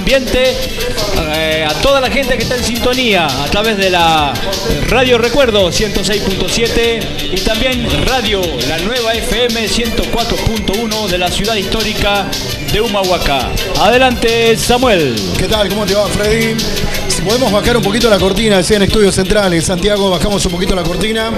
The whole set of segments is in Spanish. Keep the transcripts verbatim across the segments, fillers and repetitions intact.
ambiente, eh, a toda la gente que está en sintonía a través de la Radio Recuerdo ciento seis punto siete y también Radio La Nueva F M ciento cuatro punto uno de la ciudad histórica de Humahuaca. Adelante, Samuel. ¿Qué tal? ¿Cómo te va, Freddy? Si podemos bajar un poquito la cortina, decía en Estudios Centrales, Santiago, bajamos un poquito la cortina.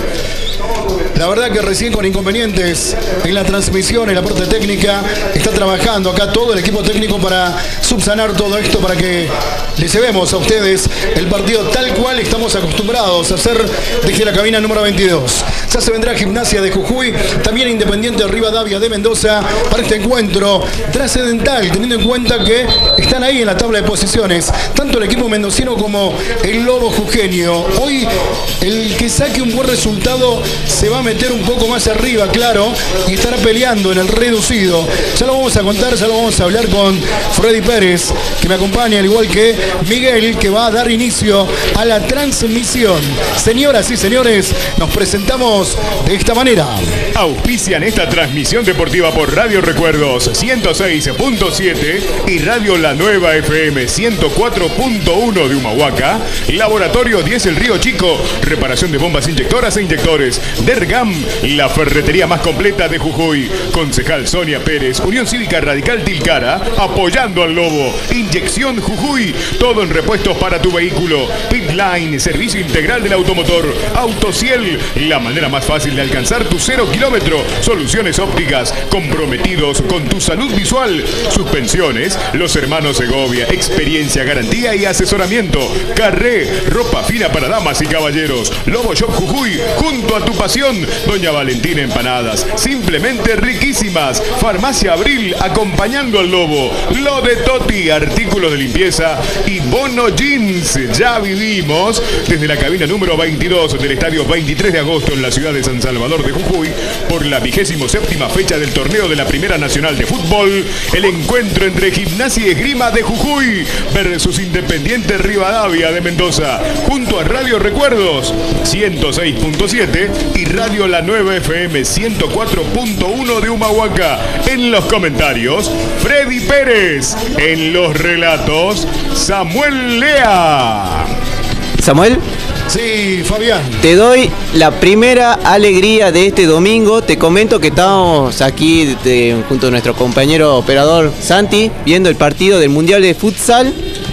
La verdad que recién con inconvenientes en la transmisión, en la parte técnica, está trabajando acá todo el equipo técnico para subsanar todo esto, para que les llevemos a ustedes el partido tal cual estamos acostumbrados a hacer desde la cabina número veintidós. Ya se vendrá Gimnasia de Jujuy, también Independiente de Rivadavia de Mendoza para este encuentro trascendental, teniendo en cuenta que están ahí en la tabla de posiciones, tanto el equipo mendocino como el Lobo Jujeño. Hoy el que saque un buen resultado se va a meter un poco más arriba, claro, y estará peleando en el reducido. Ya lo vamos a contar, ya lo vamos a hablar con Freddy Pérez, que me acompaña, al igual que Miguel, que va a dar inicio a la transmisión. Señoras y señores, nos presentamos de esta manera. Auspician esta transmisión deportiva por Radio Recuerdos ciento seis punto siete y Radio La Nueva F M ciento cuatro punto uno de Humahuaca, Laboratorio diez El Río Chico, reparación de bombas inyectoras e inyectores, Dergam, la ferretería más completa de Jujuy, Concejal Sonia Pérez, Unión Cívica Radical Tilcara, apoyando al Lobo, Inyección Jujuy, todo en repuestos para tu vehículo, Pitline, servicio integral del automotor, Autociel, la manera más fácil de alcanzar tu cero kilómetro, soluciones ópticas, comprometidos con tu salud visual, suspensiones, los hermanos Segovia, experiencia, garantía y asesoramiento, Carré, ropa fina para damas y caballeros, Lobo Shop Jujuy, junto a tu pasión, Doña Valentina Empanadas, simplemente riquísimas, Farmacia Abril, acompañando al Lobo, Lo de Toti, artículos de limpieza y Bono Jeans, ya vivimos desde la cabina número veintidós del estadio veintitrés de agosto en la ciudad de San Salvador de Jujuy, por la vigésimo séptima fecha del torneo de la Primera Nacional de Fútbol, el encuentro entre Gimnasia y Esgrima de Jujuy versus Independiente Rivadavia de Mendoza, junto a Radio Recuerdos ciento seis punto siete y Radio La Nueva F M ciento cuatro punto uno de Humahuaca. En los comentarios, Freddy Pérez. En los relatos, Samuel Lea. Samuel. Sí, Fabián. Te doy la primera alegría de este domingo. Te comento que estamos aquí de, junto a nuestro compañero operador Santi, viendo el partido del Mundial de Futsal.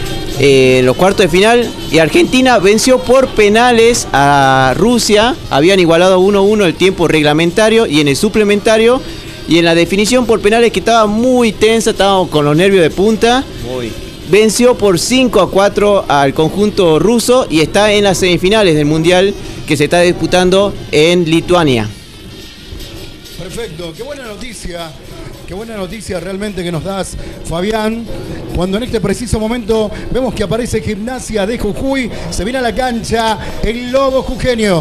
Eh, en los cuartos de final, y Argentina venció por penales a Rusia. Habían igualado uno a uno el tiempo reglamentario y en el suplementario, y en la definición por penales, que estaba muy tensa, estábamos con los nervios de punta. Muy. Venció por cinco a cuatro al conjunto ruso y está en las semifinales del Mundial que se está disputando en Lituania. Perfecto, qué buena noticia. Qué buena noticia realmente que nos das, Fabián, cuando en este preciso momento vemos que aparece Gimnasia de Jujuy, se viene a la cancha el Lobo Jujeño.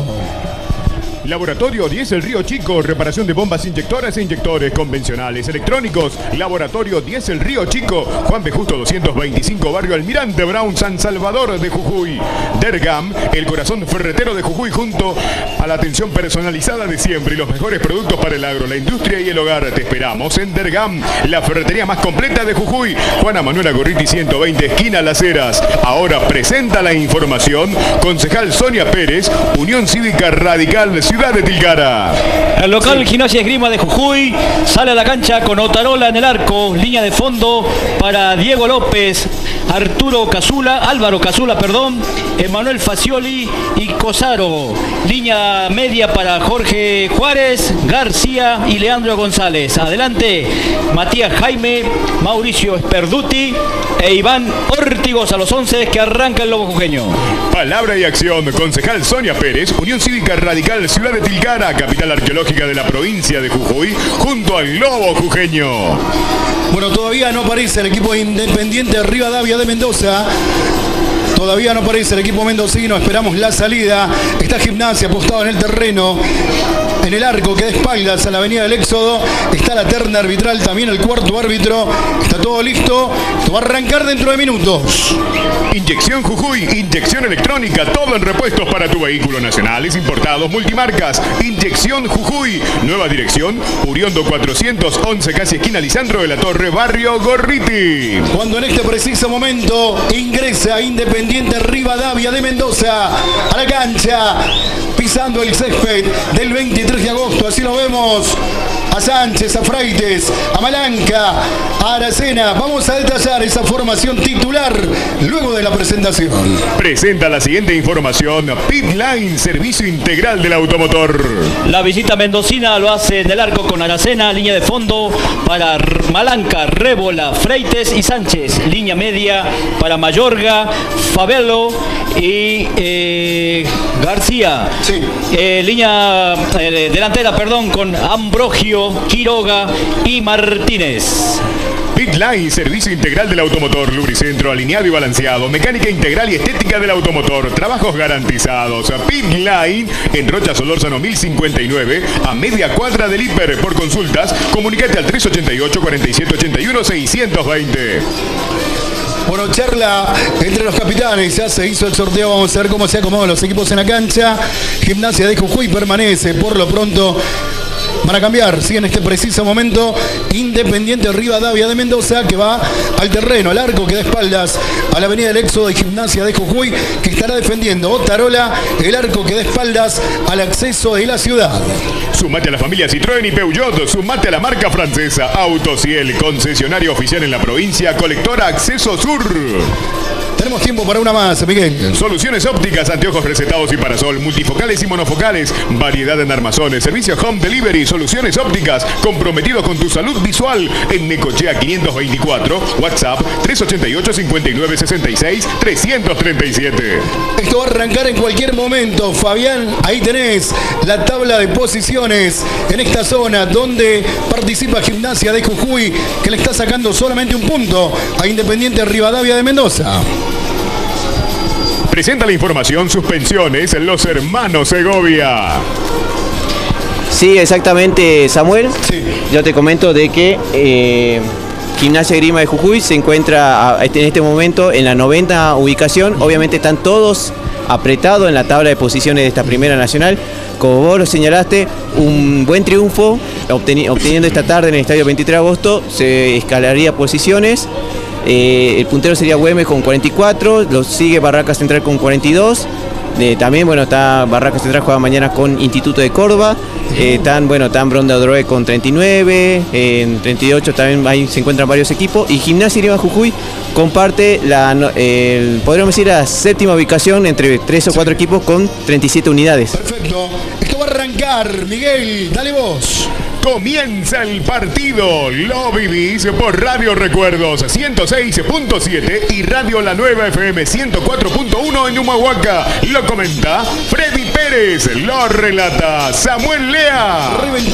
Laboratorio diez El Río Chico, reparación de bombas inyectoras e inyectores convencionales electrónicos. Laboratorio diez El Río Chico, Juan B. Justo doscientos veinticinco, barrio Almirante Brown, San Salvador de Jujuy. Dergam, el corazón ferretero de Jujuy, junto a la atención personalizada de siempre y los mejores productos para el agro, la industria y el hogar. Te esperamos en Dergam, la ferretería más completa de Jujuy. Juana Manuela Gorriti ciento veinte, esquina Las Heras. Ahora presenta la información Concejal Sonia Pérez, Unión Cívica Radical Ciudad de Tilcara. El local Gimnasia Esgrima de Jujuy sale a la cancha con Otarola en el arco, línea de fondo para Diego López, Arturo Casula, Álvaro Casula, perdón, Emanuel Facioli y Cosaro. Línea media para Jorge Juárez, García y Leandro González. Adelante, Matías Jaime, Mauricio Sperduti e Iván Ortigos a los once que arranca el Lobo Jujeño. Palabra y acción, Concejal Sonia Pérez, Unión Cívica Radical Ciudad de Tilcara, capital arqueológica de la provincia de Jujuy, junto al Lobo Jujeño. Bueno, todavía no aparece el equipo Independiente de Rivadavia de Mendoza. Todavía no aparece el equipo mendocino, esperamos la salida. Está Gimnasia apostado en el terreno. en el arco que da espaldas a la avenida del Éxodo. Está la terna arbitral, también el cuarto árbitro. Está todo listo. Esto va a arrancar dentro de minutos. Inyección Jujuy, inyección electrónica, todo en repuestos para tu vehículo, nacionales, importados, multimarcas. Inyección Jujuy, nueva dirección, Uriondo cuatrocientos once, casi esquina Lisandro de la Torre, barrio Gorriti. Cuando en este preciso momento ingresa Independiente Rivadavia de Mendoza a la cancha, pisando el césped del veintitrés de agosto, así lo vemos. A Sánchez, a Freites, a Malanca, a Aracena. Vamos a detallar esa formación titular luego de la presentación. Presenta la siguiente información. Pit Line, servicio integral del automotor. La visita mendocina lo hace en el arco con Aracena, línea de fondo para Malanca, Rébola, Freites y Sánchez. Línea media para Mayorga, Favelo y eh, García. Sí. Eh, línea eh, delantera, perdón, con Ambrogio, Quiroga y Martínez. Pit Line, servicio integral del automotor, lubricentro alineado y balanceado, mecánica integral y estética del automotor, trabajos garantizados. Pit Line en Rocha Solórzano mil cincuenta y nueve, a media cuadra del Hiper. Por consultas, comunícate al tres ochenta y ocho, cuarenta y siete ochenta y uno, seiscientos veinte. Bueno, charla entre los capitanes, ya se hizo el sorteo, vamos a ver cómo se acomodan los equipos en la cancha. Gimnasia de Jujuy permanece, por lo pronto van a cambiar, sí, en este preciso momento, Independiente Rivadavia de Mendoza, que va al terreno, al arco que da espaldas a la avenida del Éxodo, y Gimnasia de Jujuy, que estará defendiendo Otarola, el arco que da espaldas al acceso de la ciudad. Sumate a la familia Citroën y Peugeot, sumate a la marca francesa Autociel, concesionario oficial en la provincia, colectora Acceso Sur. Tenemos tiempo para una más, Miguel. Soluciones ópticas, anteojos recetados y parasol, multifocales y monofocales, variedad en armazones, servicio home delivery, soluciones ópticas, comprometidos con tu salud visual. En Necochea quinientos veinticuatro, WhatsApp tres ochenta y ocho, cincuenta y nueve, sesenta y seis, trescientos treinta y siete. Esto va a arrancar en cualquier momento, Fabián. Ahí tenés la tabla de posiciones en esta zona donde participa Gimnasia de Jujuy, que le está sacando solamente un punto a Independiente Rivadavia de Mendoza. Presenta la información, suspensiones, los hermanos Segovia. Sí, exactamente, Samuel. Sí. Yo te comento de que eh, Gimnasia Esgrima de Jujuy se encuentra a, en este momento en la novena ubicación. Obviamente están todos apretados en la tabla de posiciones de esta primera nacional. Como vos lo señalaste, un buen triunfo obteni- obteniendo esta tarde en el estadio veintitrés de agosto, se escalaría posiciones. Eh, el puntero sería Güemes con cuarenta y cuatro, lo sigue Barracas Central con cuarenta y dos. Eh, también, bueno, está Barracas Central, juega mañana con Instituto de Córdoba. Eh, están, bueno, están Bronda Odroe con treinta y nueve, eh, en treinta y ocho también ahí se encuentran varios equipos. Y Gimnasia Esgrima Jujuy comparte la, el, podríamos decir, la séptima ubicación entre tres o cuatro equipos con treinta y siete unidades. Perfecto. Esto va a arrancar, Miguel, dale vos. Comienza el partido, lo vivís por Radio Recuerdos ciento seis punto siete y Radio La Nueva F M ciento cuatro punto uno en Humahuaca. Lo comenta Freddy Pérez, lo relata Samuel Lea.